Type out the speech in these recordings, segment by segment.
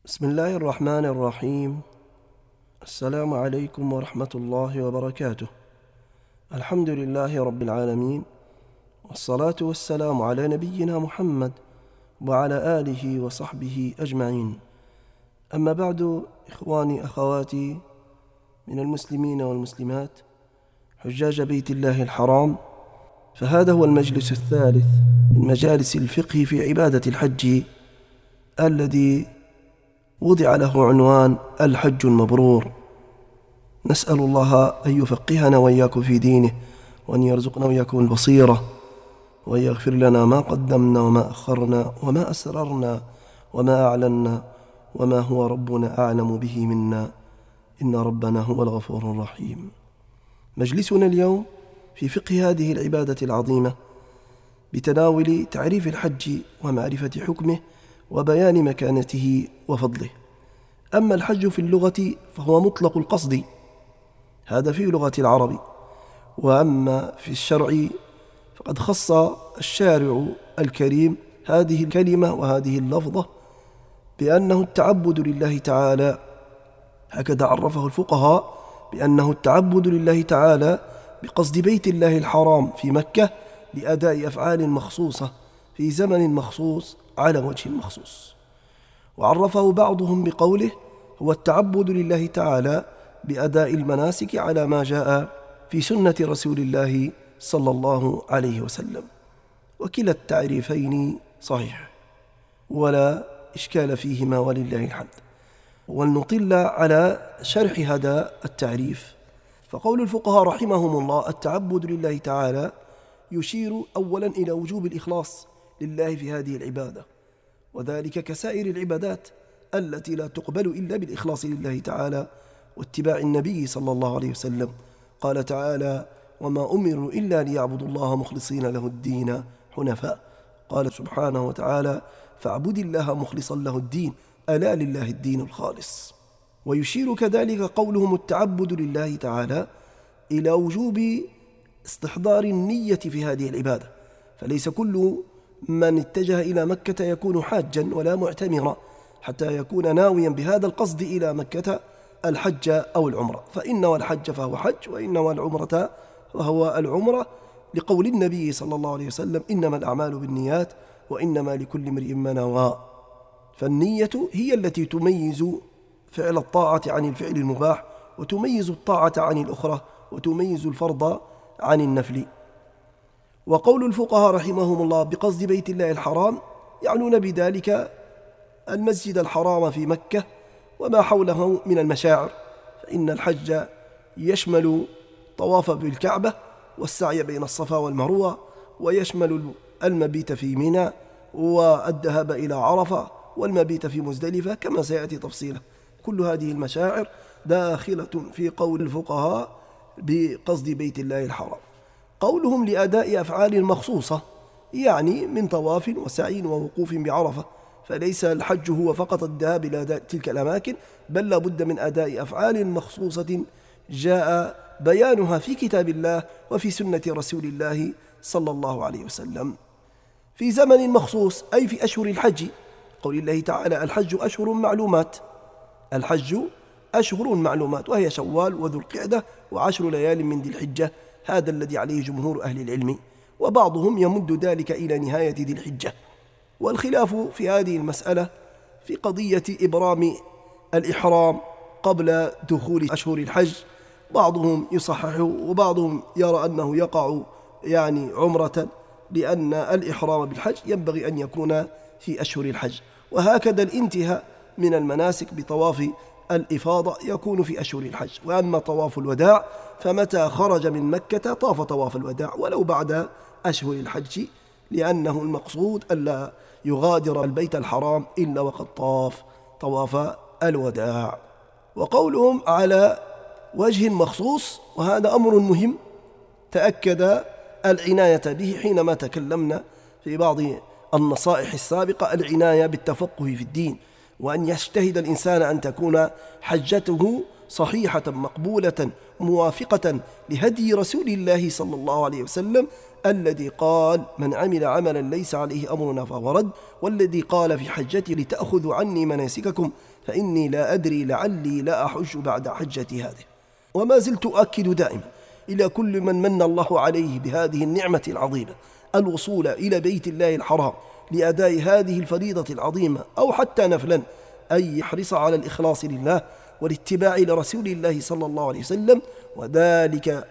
بسم الله الرحمن الرحيم. السلام عليكم ورحمة الله وبركاته. الحمد لله رب العالمين، والصلاة والسلام على نبينا محمد وعلى آله وصحبه أجمعين. أما بعد، إخواني أخواتي من المسلمين والمسلمات حجاج بيت الله الحرام، فهذا هو المجلس الثالث من مجالس الفقه في عبادة الحج، الذي وضع له عنوان الحج المبرور. نسأل الله أن يفقهنا وإياكم في دينه، وأن يرزقنا وإياكم البصيرة، وأن يغفر لنا ما قدمنا وما أخرنا وما أسررنا وما أعلنا وما هو ربنا أعلم به منا، إن ربنا هو الغفور الرحيم. مجلسنا اليوم في فقه هذه العبادة العظيمة بتناول تعريف الحج ومعرفة حكمه وبيان مكانته وفضله. أما الحج في اللغة فهو مطلق القصد، هذا في لغة العرب، وأما في الشرع فقد خص الشارع الكريم هذه الكلمة وهذه اللفظة بأنه التعبد لله تعالى، هكذا عرفه الفقهاء، بأنه التعبد لله تعالى بقصد بيت الله الحرام في مكة لأداء أفعال مخصوصة في زمن مخصوص على وجه مخصوص. وعرفه بعضهم بقوله هو التعبد لله تعالى بأداء المناسك على ما جاء في سنة رسول الله صلى الله عليه وسلم، وكلا التعريفين صحيح ولا إشكال فيهما ولله الحمد. ولنطل على شرح هذا التعريف، فقول الفقهاء رحمهم الله التعبد لله تعالى يشير أولا إلى وجوب الإخلاص لله في هذه العبادة، وذلك كسائر العبادات التي لا تقبل إلا بالإخلاص لله تعالى واتباع النبي صلى الله عليه وسلم. قال تعالى وما أمروا إلا ليعبدوا الله مخلصين له الدين حنفاء. قال سبحانه وتعالى فاعبد الله مخلصا له الدين ألا لله الدين الخالص. ويشير كذلك قولهم التعبد لله تعالى إلى وجوب استحضار النية في هذه العبادة، فليس كل من اتجه إلى مكة يكون حاجا ولا معتمرا حتى يكون ناويا بهذا القصد إلى مكة الحج أو العمرة، فإن الحج فهو حج، وإن العمرة فهو العمرة، لقول النبي صلى الله عليه وسلم إنما الأعمال بالنيات وإنما لكل امرئ ما نوى. فالنية هي التي تميز فعل الطاعة عن الفعل المباح، وتميز الطاعة عن الأخرى، وتميز الفرض عن النفل. وقول الفقهاء رحمهم الله بقصد بيت الله الحرام يعنون بذلك المسجد الحرام في مكة وما حوله من المشاعر، فإن الحج يشمل طواف بالكعبة والسعي بين الصفا والمروة، ويشمل المبيت في منى والذهاب إلى عرفة والمبيت في مزدلفة كما سيأتي تفصيله. كل هذه المشاعر داخلة في قول الفقهاء بقصد بيت الله الحرام. قولهم لأداء أفعال مخصوصة يعني من طواف وسعي ووقوف بعرفة، فليس الحج هو فقط الذهاب إلى تلك الأماكن، بل لا بد من أداء أفعال مخصوصة جاء بيانها في كتاب الله وفي سنة رسول الله صلى الله عليه وسلم في زمن مخصوص، أي في أشهر الحج. قول الله تعالى الحج أشهر معلومات، الحج أشهر معلومات، وهي شوال وذو القعدة و10 ليال من ذي الحجة، هذا الذي عليه جمهور أهل العلم، وبعضهم يمد ذلك إلى نهاية ذي الحجة. والخلاف في هذه المسألة في قضية إبرام الإحرام قبل دخول أشهر الحج، بعضهم يصحح وبعضهم يرى أنه يقع عمرة، لأن الإحرام بالحج ينبغي أن يكون في أشهر الحج. وهكذا الانتهاء من المناسك بطواف الإفاضة يكون في أشهر الحج. وأما طواف الوداع فمتى خرج من مكة طاف طواف الوداع ولو بعد أشهر الحج، لأنه المقصود ألا يغادر البيت الحرام إلا وقد طاف طواف الوداع. وقولهم على وجه مخصوص، وهذا أمر مهم تأكد العناية به حينما تكلمنا في بعض النصائح السابقة، العناية بالتفقه في الدين، وأن يجتهد الإنسان أن تكون حجته صحيحة مقبولة موافقة لهدي رسول الله صلى الله عليه وسلم الذي قال: من عمل عملا ليس عليه أمرنا فهو رد، والذي قال في حجتي: لتأخذوا عني مناسككم فإني لا أدري لعلي لا أحج بعد حجتي هذه. وما زلت أؤكد دائما إلى كل من من الله عليه بهذه النعمة العظيمة الوصول إلى بيت الله الحرام لأداء هذه الفريضة العظيمة أو حتى نفلا، أن يحرص على الإخلاص لله والاتباع لرسول الله صلى الله عليه وسلم، وذلك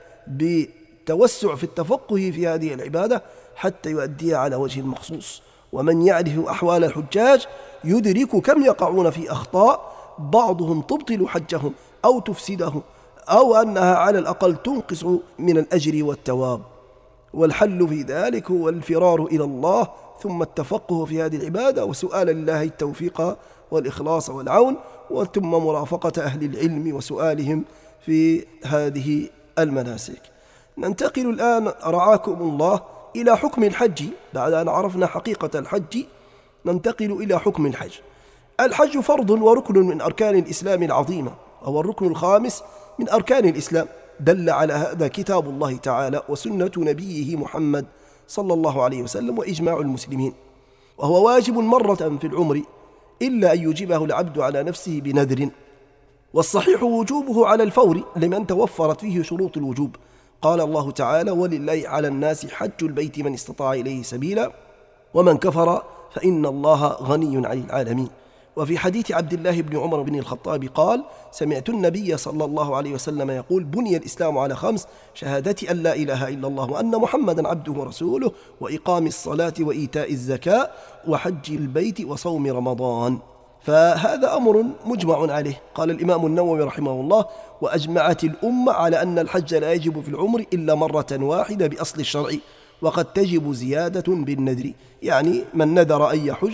بالتوسع في التفقه في هذه العبادة حتى يؤديها على وجه مخصوص. ومن يعرف أحوال الحجاج يدرك كم يقعون في أخطاء بعضهم تبطل حجهم أو تفسده، أو أنها على الأقل تنقص من الأجر والثواب. والحل في ذلك هو الفرار إلى الله، ثم التفقه في هذه العبادة وسؤال الله التوفيق والإخلاص والعون، ثم مرافقة أهل العلم وسؤالهم في هذه المناسك. ننتقل الآن رعاكم الله إلى حكم الحج. بعد أن عرفنا حقيقة الحج ننتقل إلى حكم الحج. الحج فرض وركن من أركان الإسلام العظيمة، وهو الركن الخامس من أركان الإسلام، دل على هذا كتاب الله تعالى وسنة نبيه محمد صلى الله عليه وسلم وإجماع المسلمين، وهو واجب مرة في العمر إلا أن يجيبه العبد على نفسه بنذر، والصحيح وجوبه على الفور لمن توفرت فيه شروط الوجوب. قال الله تعالى: ولله على الناس حج البيت من استطاع إليه سبيلا ومن كفر فإن الله غني عن العالمين. وفي حديث عبد الله بن عمر بن الخطاب قال: سمعت النبي صلى الله عليه وسلم يقول: بني الإسلام على 5: شهادة أن لا إله إلا الله وأن محمدا عبده ورسوله، وإقام الصلاة وإيتاء الزكاة وحج البيت وصوم رمضان. فهذا أمر مجمع عليه. قال الإمام النووي رحمه الله: وأجمعت الأمة على أن الحج لا يجب في العمر إلا مرة واحدة بأصل الشرع، وقد تجب زيادة بالنذر، يعني من نذر أن يحج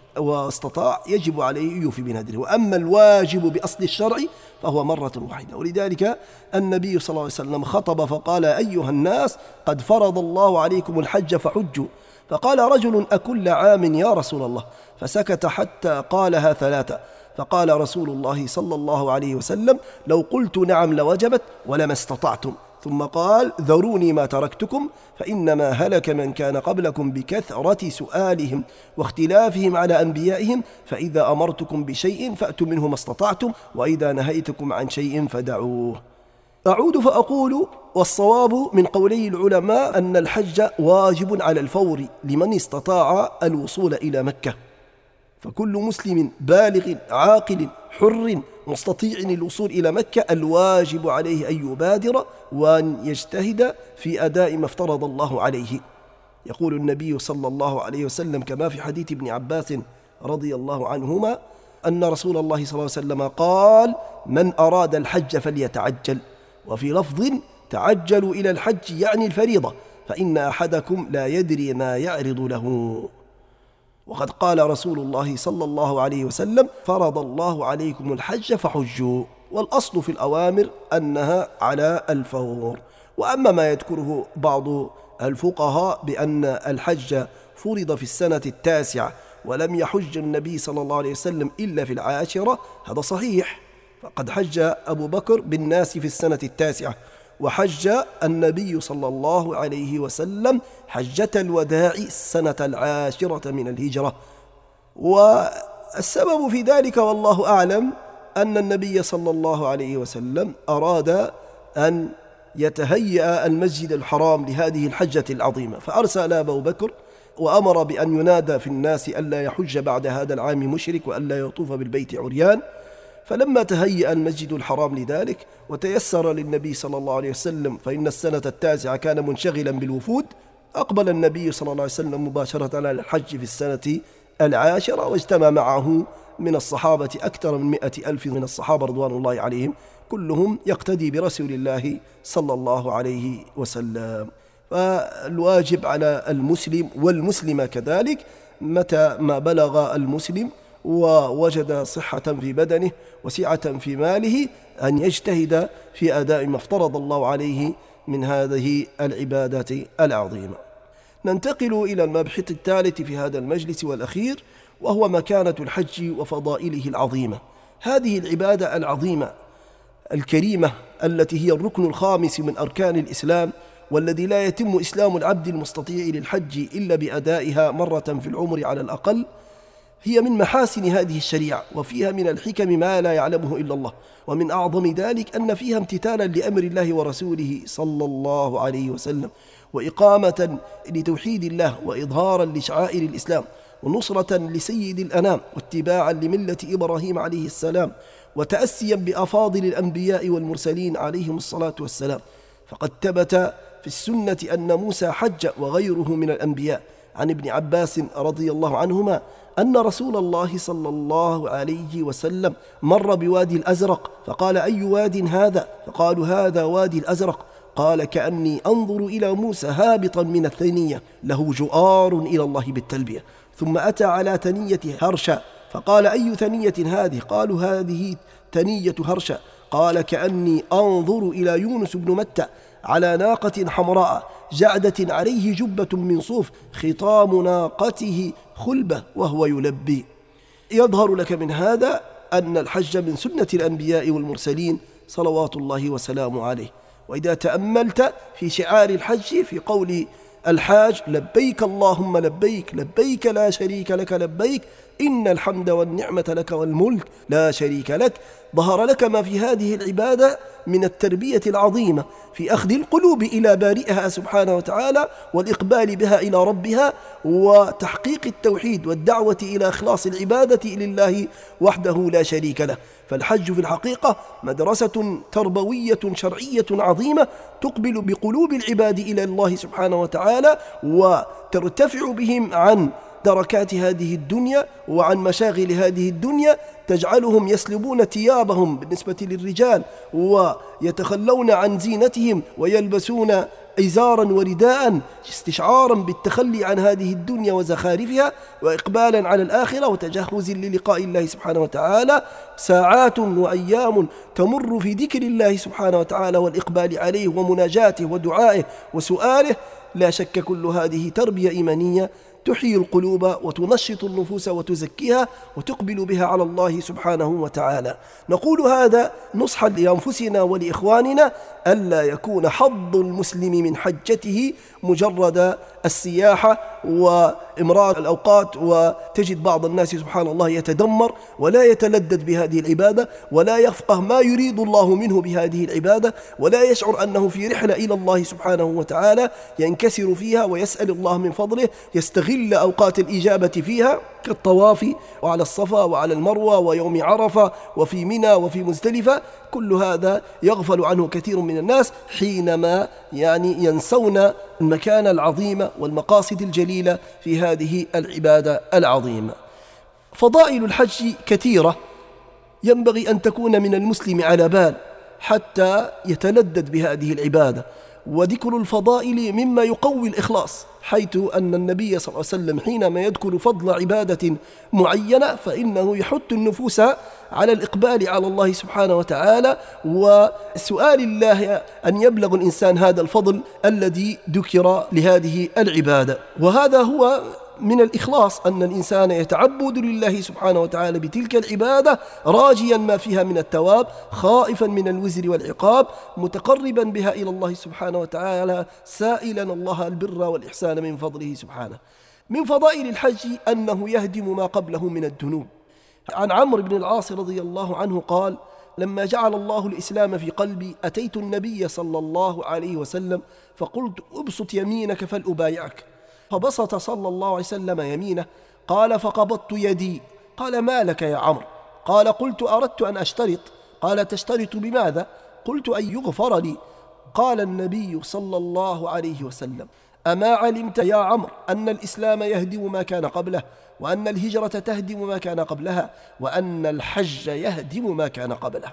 واستطاع يجب عليه أن يوفي بنذره. وأما الواجب بأصل الشرع فهو مرة واحدة. ولذلك النبي صلى الله عليه وسلم خطب فقال: أيها الناس قد فرض الله عليكم الحج فحجوا. فقال رجل: أكل عام يا رسول الله؟ فسكت حتى قالها 3. فقال رسول الله صلى الله عليه وسلم: لو قلت نعم لوجبت ولما استطعتم. ثم قال: ذروني ما تركتكم، فإنما هلك من كان قبلكم بكثرة سؤالهم واختلافهم على أنبيائهم، فإذا أمرتكم بشيء فأتوا منه ما استطعتم، وإذا نهيتكم عن شيء فدعوه. أعود فأقول: والصواب من قولي العلماء أن الحج واجب على الفور لمن استطاع الوصول إلى مكة، فكل مسلم بالغ عاقل حر مستطيع الوصول إلى مكة الواجب عليه أن يبادر وأن يجتهد في أداء ما افترض الله عليه. يقول النبي صلى الله عليه وسلم كما في حديث ابن عباس رضي الله عنهما أن رسول الله صلى الله عليه وسلم قال: من أراد الحج فليتعجل. وفي لفظ: تعجلوا إلى الحج يعني الفريضة، فإن أحدكم لا يدري ما يعرض له. وقد قال رسول الله صلى الله عليه وسلم: فرض الله عليكم الحج فحجوا. والأصل في الأوامر أنها على الفور. وأما ما يذكره بعض الفقهاء بأن الحج فرض في السنة 9 ولم يحج النبي صلى الله عليه وسلم إلا في 10، هذا صحيح، فقد حج أبو بكر بالناس في السنة 9، وحج النبي صلى الله عليه وسلم حجة الوداع السنة 10 من الهجرة. والسبب في ذلك والله أعلم أن النبي صلى الله عليه وسلم أراد أن يتهيأ المسجد الحرام لهذه الحجة العظيمة، فأرسل أبو بكر وأمر بأن ينادى في الناس ألا يحج بعد هذا العام مشرك وألا يطوف بالبيت عريان. فلما تهيأ المسجد الحرام لذلك وتيسر للنبي صلى الله عليه وسلم، فإن السنة 9 كان منشغلا بالوفود، أقبل النبي صلى الله عليه وسلم مباشرة على الحج في السنة 10، واجتمع معه من الصحابة أكثر من 100,000 من الصحابة رضوان الله عليهم، كلهم يقتدي برسول الله صلى الله عليه وسلم. فالواجب على المسلم والمسلمة كذلك متى ما بلغ المسلم ووجد صحة في بدنه وسعة في ماله أن يجتهد في أداء ما افترض الله عليه من هذه العبادات العظيمة. ننتقل إلى المبحث الثالث في هذا المجلس والأخير، وهو مكانة الحج وفضائله العظيمة. هذه العبادة العظيمة الكريمة التي هي الركن الخامس من أركان الإسلام، والذي لا يتم إسلام العبد المستطيع للحج إلا بأدائها مرة في العمر على الأقل، هي من محاسن هذه الشريعة، وفيها من الحكم ما لا يعلمه إلا الله. ومن أعظم ذلك أن فيها امتثالا لأمر الله ورسوله صلى الله عليه وسلم، وإقامة لتوحيد الله، وإظهارا لشعائر الإسلام، ونصرة لسيد الأنام، واتباعا لملة إبراهيم عليه السلام، وتأسيا بأفاضل الأنبياء والمرسلين عليهم الصلاة والسلام. فقد ثبت في السنة أن موسى حج وغيره من الأنبياء. عن ابن عباس رضي الله عنهما أن رسول الله صلى الله عليه وسلم مر بوادي الأزرق، فقال: أي واد هذا؟ فقالوا: هذا وادي الأزرق. قال: كأني أنظر إلى موسى هابطا من الثنية له جؤار إلى الله بالتلبية. ثم أتى على ثنية هرشا، فقال: أي ثنية هذه؟ قالوا: هذه ثنية هرشا. قال: كأني أنظر إلى يونس بن متى على ناقة حمراء جعدة عليه جبة من صوف، خطام ناقته خلبة وهو يلبي. يظهر لك من هذا أن الحج من سنة الأنبياء والمرسلين صلوات الله وسلامه عليه. وإذا تأملت في شعار الحج في قول الحاج: لبيك اللهم لبيك، لبيك لا شريك لك لبيك، إن الحمد والنعمة لك والملك لا شريك لك، ظهر لك ما في هذه العبادة من التربية العظيمة في أخذ القلوب إلى بارئها سبحانه وتعالى، والإقبال بها إلى ربها، وتحقيق التوحيد والدعوة إلى إخلاص العبادة لله وحده لا شريك له. فالحج في الحقيقة مدرسة تربوية شرعية عظيمة تقبل بقلوب العباد إلى الله سبحانه وتعالى، وترتفع بهم عن دركات هذه الدنيا وعن مشاغل هذه الدنيا، تجعلهم يسلبون ثيابهم بالنسبة للرجال، ويتخلون عن زينتهم، ويلبسون إزارا ورداء استشعارا بالتخلي عن هذه الدنيا وزخارفها، وإقبالا على الآخرة، وتجهز للقاء الله سبحانه وتعالى. ساعات وأيام تمر في ذكر الله سبحانه وتعالى والإقبال عليه ومناجاته ودعائه وسؤاله. لا شك كل هذه تربية إيمانية تحيي القلوب وتنشط النفوس وتزكيها وتقبل بها على الله سبحانه وتعالى. نقول هذا نصحا لأنفسنا ولإخواننا ألا يكون حظ المسلم من حجته مجرد السياحة وإمرار الأوقات، وتجد بعض الناس سبحان الله يتدمر ولا يتلذذ بهذه العبادة، ولا يفقه ما يريد الله منه بهذه العبادة، ولا يشعر أنه في رحلة إلى الله سبحانه وتعالى ينكسر فيها ويسأل الله من فضله، يستغل أوقات الإجابة فيها كالطواف وعلى الصفا وعلى المروة ويوم عرفة وفي منى وفي مزدلفة. كل هذا يغفل عنه كثير من الناس حينما ينسون المكان العظيم والمقاصد الجليلة في هذه العبادة العظيمة. فضائل الحج كثيرة ينبغي أن تكون من المسلم على بال حتى يتلذذ بهذه العبادة. وذكر الفضائل مما يقوي الإخلاص، حيث أن النبي صلى الله عليه وسلم حينما يذكر فضل عبادة معينة فإنه يحث النفوس على الإقبال على الله سبحانه وتعالى، وسؤال الله أن يبلغ الإنسان هذا الفضل الذي ذكر لهذه العبادة. وهذا هو من الإخلاص، أن الإنسان يتعبد لله سبحانه وتعالى بتلك العبادة راجيا ما فيها من الثواب، خائفا من الوزر والعقاب، متقربا بها إلى الله سبحانه وتعالى، سائلا الله البر والإحسان من فضله سبحانه. من فضائل الحج أنه يهدم ما قبله من الذنوب. عن عمرو بن العاص رضي الله عنه قال: لما جعل الله الإسلام في قلبي أتيت النبي صلى الله عليه وسلم فقلت: أبسط يمينك فلأبايعك. فبسط صلى الله عليه وسلم يمينه. قال: فقبضت يدي. قال: ما لك يا عمرو؟ قال: قلت: أردت أن أشترط. قال: تشترط بماذا؟ قلت: أن يغفر لي. قال النبي صلى الله عليه وسلم: أما علمت يا عمرو أن الإسلام يهدم ما كان قبله، وأن الهجرة تهدم ما كان قبلها، وأن الحج يهدم ما كان قبله.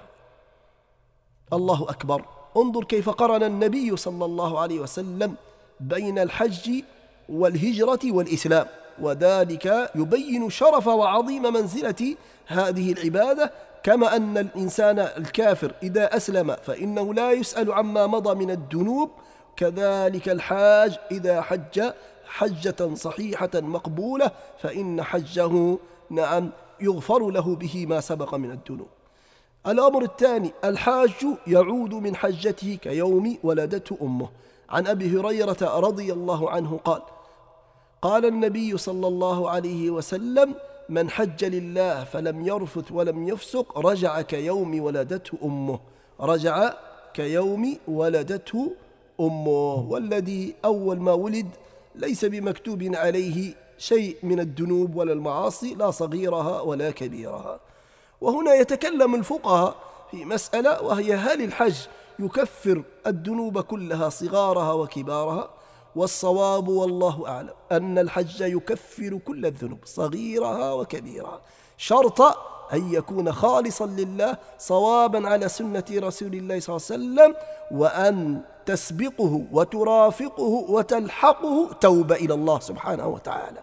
الله أكبر. انظر كيف قرن النبي صلى الله عليه وسلم بين الحج والهجرة والإسلام، وذلك يبين شرف وعظيم منزلة هذه العبادة. كما أن الإنسان الكافر إذا أسلم فإنه لا يسأل عما مضى من الذنوب، كذلك الحاج إذا حج حجة صحيحة مقبولة فإن حجه يغفر له به ما سبق من الذنوب. الأمر الثاني: الحاج يعود من حجته كيوم ولدته أمه. عن أبي هريرة رضي الله عنه قال: قال النبي صلى الله عليه وسلم: من حج لله فلم يرفث ولم يفسق رجع كيوم ولدته أمه. رجع كيوم ولدته أمه. والذي أول ما ولد ليس بمكتوب عليه شيء من الذنوب ولا المعاصي، لا صغيرها ولا كبيرها. وهنا يتكلم الفقهاء في مسألة، وهي: هل الحج يكفر الذنوب كلها صغارها وكبارها؟ والصواب والله أعلم أن الحج يكفر كل الذنوب صغيرها وكبيرها، شرط أن يكون خالصا لله صوابا على سنة رسول الله صلى الله عليه وسلم، وأن تسبقه وترافقه وتلحقه توبة إلى الله سبحانه وتعالى.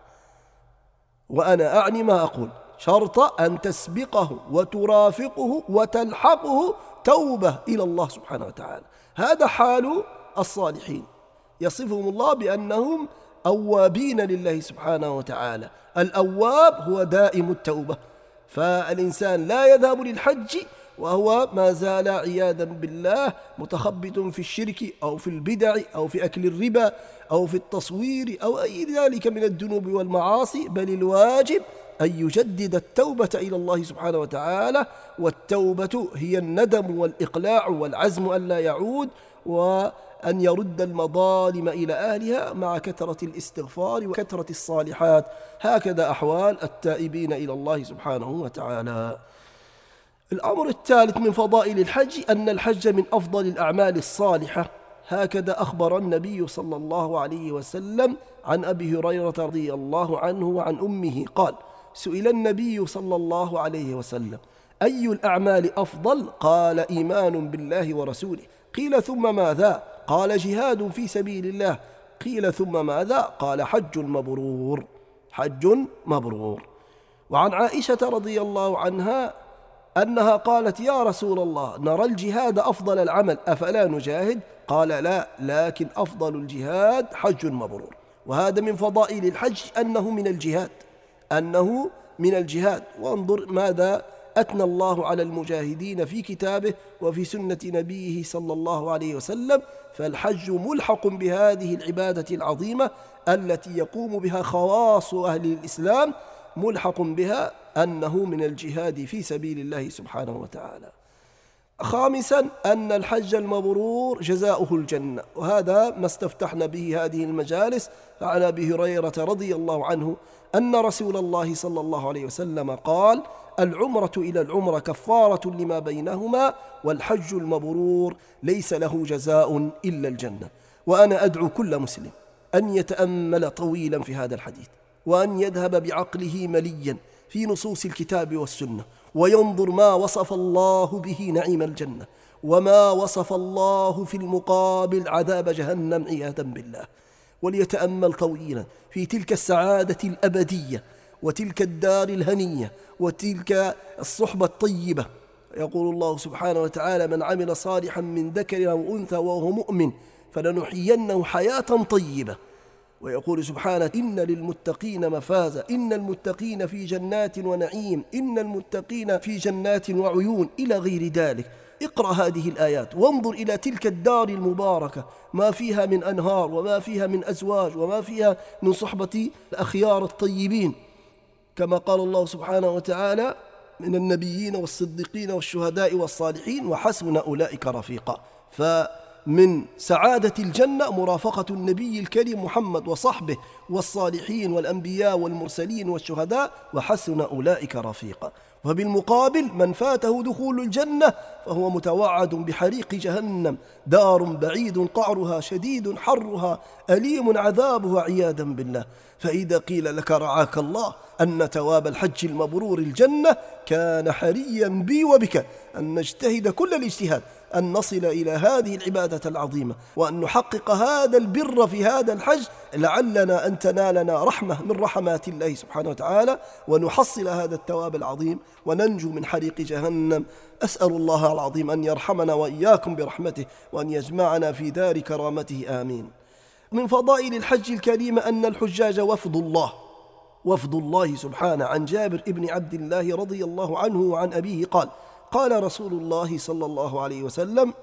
وأنا أعني ما أقول، شرط أن تسبقه وترافقه وتلحقه توبة إلى الله سبحانه وتعالى. هذا حال الصالحين، يصفهم الله بأنهم أوابين لله سبحانه وتعالى. الأواب هو دائم التوبة، فالإنسان لا يذهب للحج وهو ما زال عياذا بالله متخبط في الشرك أو في البدع أو في أكل الربا أو في التصوير أو أي ذلك من الذنوب والمعاصي، بل الواجب أن يجدد التوبة إلى الله سبحانه وتعالى. والتوبة هي الندم والإقلاع والعزم أن لا يعود، وأن يرد المظالم إلى أهلها مع كثرة الاستغفار وكثرة الصالحات. هكذا أحوال التائبين إلى الله سبحانه وتعالى. الأمر الثالث من فضائل الحج أن الحج من أفضل الأعمال الصالحة. هكذا أخبر النبي صلى الله عليه وسلم عن أبي هريرة رضي الله عنه وعن أمه قال: سئل النبي صلى الله عليه وسلم: أي الأعمال أفضل؟ قال: إيمان بالله ورسوله. قيل: ثم ماذا؟ قال: جهاد في سبيل الله. قيل: ثم ماذا؟ قال: حج مبرور. حج مبرور. وعن عائشة رضي الله عنها أنها قالت: يا رسول الله، نرى الجهاد أفضل العمل، أفلا نجاهد؟ قال: لا، لكن أفضل الجهاد حج مبرور. وهذا من فضائل الحج أنه من الجهاد. وانظر ماذا أثنى الله على المجاهدين في كتابه وفي سنة نبيه صلى الله عليه وسلم. فالحج ملحق بهذه العبادة العظيمة التي يقوم بها خواص أهل الإسلام، ملحق بها أنه من الجهاد في سبيل الله سبحانه وتعالى. خامسا أن الحج المبرور جزاؤه الجنة، وهذا ما استفتحنا به هذه المجالس. فعن أبي هريرة رضي الله عنه أن رسول الله صلى الله عليه وسلم قال: العمرة إلى العمرة كفارة لما بينهما، والحج المبرور ليس له جزاء إلا الجنة. وأنا أدعو كل مسلم أن يتأمل طويلا في هذا الحديث، وأن يذهب بعقله مليا في نصوص الكتاب والسنة، وينظر ما وصف الله به نعيم الجنة، وما وصف الله في المقابل عذاب جهنم عياذا بالله، وليتأمل طويلا في تلك السعادة الأبدية وتلك الدار الهنية وتلك الصحبة الطيبة. يقول الله سبحانه وتعالى: من عمل صالحا من ذكر أو أنثى وهو مؤمن فلنحيينه حياة طيبة. ويقول سبحانه: إن للمتقين مفازا، إن المتقين في جنات ونعيم، إن المتقين في جنات وعيون، إلى غير ذلك. اقرأ هذه الآيات وانظر إلى تلك الدار المباركة، ما فيها من أنهار، وما فيها من أزواج، وما فيها من صحبة الأخيار الطيبين، كما قال الله سبحانه وتعالى: من النبيين والصديقين والشهداء والصالحين وحسن أولئك رفيقا. فمن سعادة الجنة مرافقة النبي الكريم محمد وصحبه والصالحين والأنبياء والمرسلين والشهداء وحسن أولئك رفيقا. وبالمقابل من فاته دخول الجنة فهو متوعد بحريق جهنم، دار بعيد قعرها شديد حرها أليم عذابها عياذا بالله. فإذا قيل لك رعاك الله أن ثواب الحج المبرور الجنة، كان حريا بي وبك أن نجتهد كل الاجتهاد أن نصل إلى هذه العبادة العظيمة، وأن نحقق هذا البر في هذا الحج، لعلنا أن تنالنا رحمة من رحمات الله سبحانه وتعالى، ونحصل هذا الثواب العظيم وننجو من حريق جهنم. أسأل الله العظيم أن يرحمنا وإياكم برحمته، وأن يجمعنا في دار كرامته، آمين. من فضائل الحج الكريم أن الحجاج وفد الله سبحانه. عن جابر ابن عبد الله رضي الله عنه وعن أبيه قال: قال رسول الله صلى الله عليه وسلم: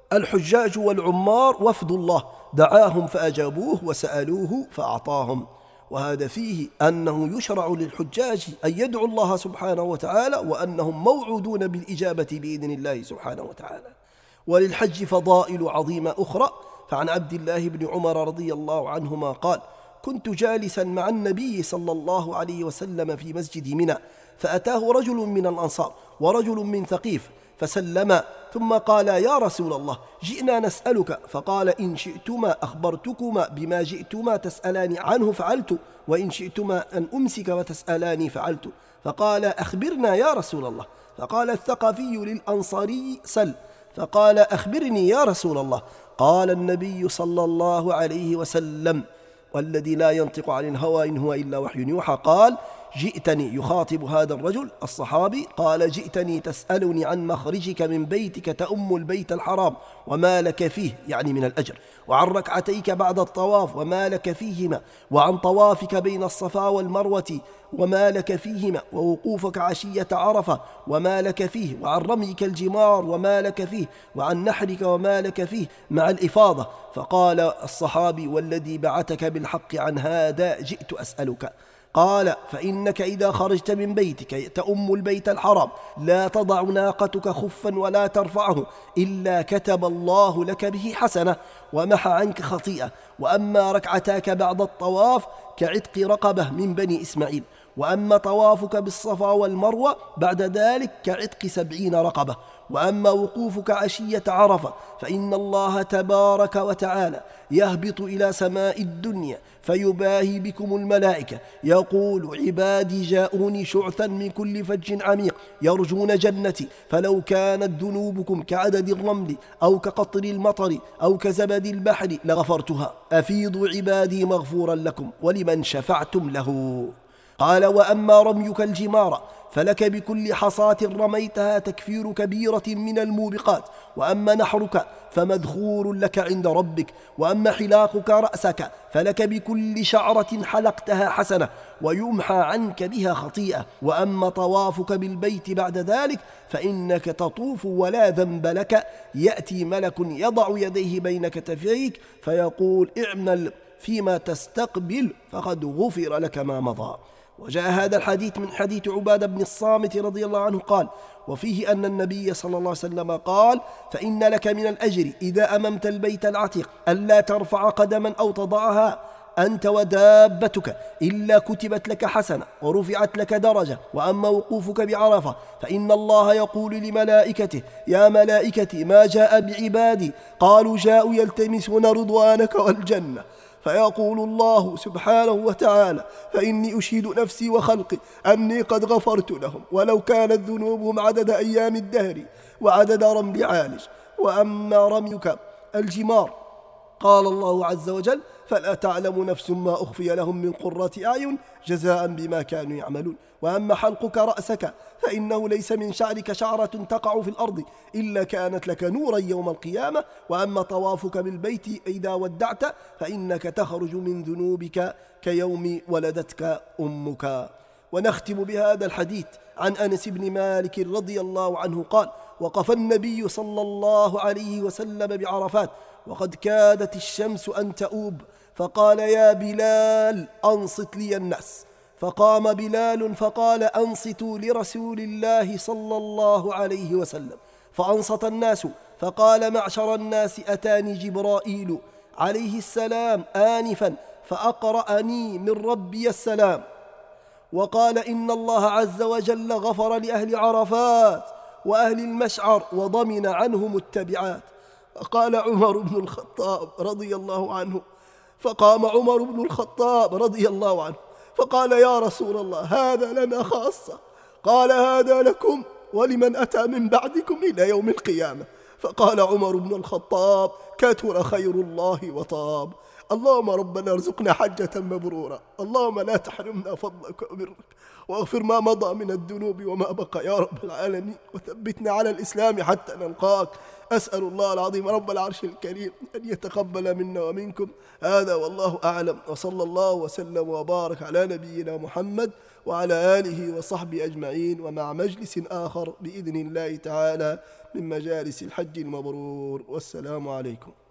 الحجاج والعمار وفد الله دعاهم فأجابوه وسألوه فأعطاهم. وهذا فيه أنه يشرع للحجاج أن يدعوا الله سبحانه وتعالى، وأنهم موعودون بالإجابة بإذن الله سبحانه وتعالى. وللحج فضائل عظيمة أخرى. فعن عبد الله بن عمر رضي الله عنهما قال: كنت جالسا مع النبي صلى الله عليه وسلم في مسجد منى، فأتاه رجل من الأنصار ورجل من ثقيف فسلما، ثم قال: يا رسول الله، جئنا نسألك. فقال: إن شئتما أخبرتكما بما جئتما تسألاني عنه فعلت، وإن شئتما أن أمسك وتسألاني فعلت. فقال: أخبرنا يا رسول الله. فقال الثقفي للأنصاري: سل. فقال: أخبرني يا رسول الله. قال النبي صلى الله عليه وسلم، والذي لا ينطق عن الهوى إن هو إلا وحي يوحى، قال: جئتني، يخاطب هذا الرجل الصحابي، قال: جئتني تسألني عن مخرجك من بيتك تأم البيت الحرام وما لك فيه، يعني من الأجر، وعن ركعتيك بعد الطواف وما لك فيهما، وعن طوافك بين الصفا والمروة وما لك فيهما، ووقوفك عشية عرفة وما لك فيه، وعن رميك الجمار وما لك فيه، وعن نحرك وما لك فيه مع الإفاضة. فقال الصحابي: والذي بعثك بالحق عن هذا جئت أسألك. قال: فإنك إذا خرجت من بيتك تأم البيت الحرام لا تضع ناقتك خفا ولا ترفعه إلا كتب الله لك به حسنة ومحى عنك خطيئة. وأما ركعتاك بعد الطواف كعتق رقبة من بني إسماعيل، وأما طوافك بالصفا والمروة بعد ذلك كعتق 70 رقبة. وأما وقوفك عشية عرفة فإن الله تبارك وتعالى يهبط إلى سماء الدنيا فيباهي بكم الملائكة، يقول: عبادي جاءوني شعثا من كل فج عميق يرجون جنتي، فلو كانت ذنوبكم كعدد الرمل أو كقطر المطر أو كزبد البحر لغفرتها، أفيضوا عبادي مغفورا لكم ولمن شفعتم له. قال: وأما رميك الجمار فلك بكل حصاة رميتها تكفير كبيرة من الموبقات. وأما نحرك فمذخور لك عند ربك. وأما حلاقك رأسك فلك بكل شعرة حلقتها حسنة ويمحى عنك بها خطيئة. وأما طوافك بالبيت بعد ذلك فإنك تطوف ولا ذنب لك، يأتي ملك يضع يديه بين كتفيك فيقول: اعمل فيما تستقبل فقد غفر لك ما مضى. وجاء هذا الحديث من حديث عبادة بن الصامت رضي الله عنه قال: وفيه أن النبي صلى الله عليه وسلم قال: فإن لك من الأجر إذا أممت البيت العتيق ألا ترفع قدما أو تضعها أنت ودابتك إلا كتبت لك حسنة ورفعت لك درجة. وأما وقوفك بعرفة فإن الله يقول لملائكته: يا ملائكتي ما جاء بعبادي؟ قالوا: جاءوا يلتمسون رضوانك والجنة. فيقول الله سبحانه وتعالى: فإني أشهد نفسي وخلقي أني قد غفرت لهم ولو كانت ذنوبهم عدد أيام الدهر وعدد رمل عالج. وأما رميك الجمار قال الله عز وجل: فلا تعلم نفس ما أخفي لهم من قرة أعين جزاء بما كانوا يعملون. وأما حلقك رأسك فإنه ليس من شعرك شعرة تقع في الأرض إلا كانت لك نورا يوم القيامة. وأما طوافك بالبيت إذا ودعت فإنك تخرج من ذنوبك كيوم ولدتك أمك. ونختم بهذا الحديث عن أنس بن مالك رضي الله عنه قال: وقف النبي صلى الله عليه وسلم بعرفات وقد كادت الشمس أن تؤوب، فقال: يا بلال أنصت لي الناس. فقام بلال فقال: أنصتوا لرسول الله صلى الله عليه وسلم. فأنصت الناس فقال: معشر الناس، أتاني جبرائيل عليه السلام آنفا فأقرأني من ربي السلام وقال: إن الله عز وجل غفر لأهل عرفات وأهل المشعر وضمن عنهم التبعات. فقال عمر بن الخطاب رضي الله عنه فقام عمر بن الخطاب رضي الله عنه فقال: يا رسول الله، هذا لنا خاصة. قال: هذا لكم ولمن أتى من بعدكم إلى يوم القيامة. فقال عمر بن الخطاب: كثر خير الله وطاب. اللهم ربنا ارزقنا حجة مبرورة. اللهم لا تحرمنا فضلك وبرك، واغفر ما مضى من الذنوب وما بقى يا رب العالمين، وثبتنا على الإسلام حتى نلقاك. أسأل الله العظيم رب العرش الكريم أن يتقبل منا ومنكم. هذا والله أعلم، وصلى الله وسلم وبارك على نبينا محمد وعلى آله وصحبه أجمعين، ومع مجلس آخر بإذن الله تعالى من مجالس الحج المبرور. والسلام عليكم.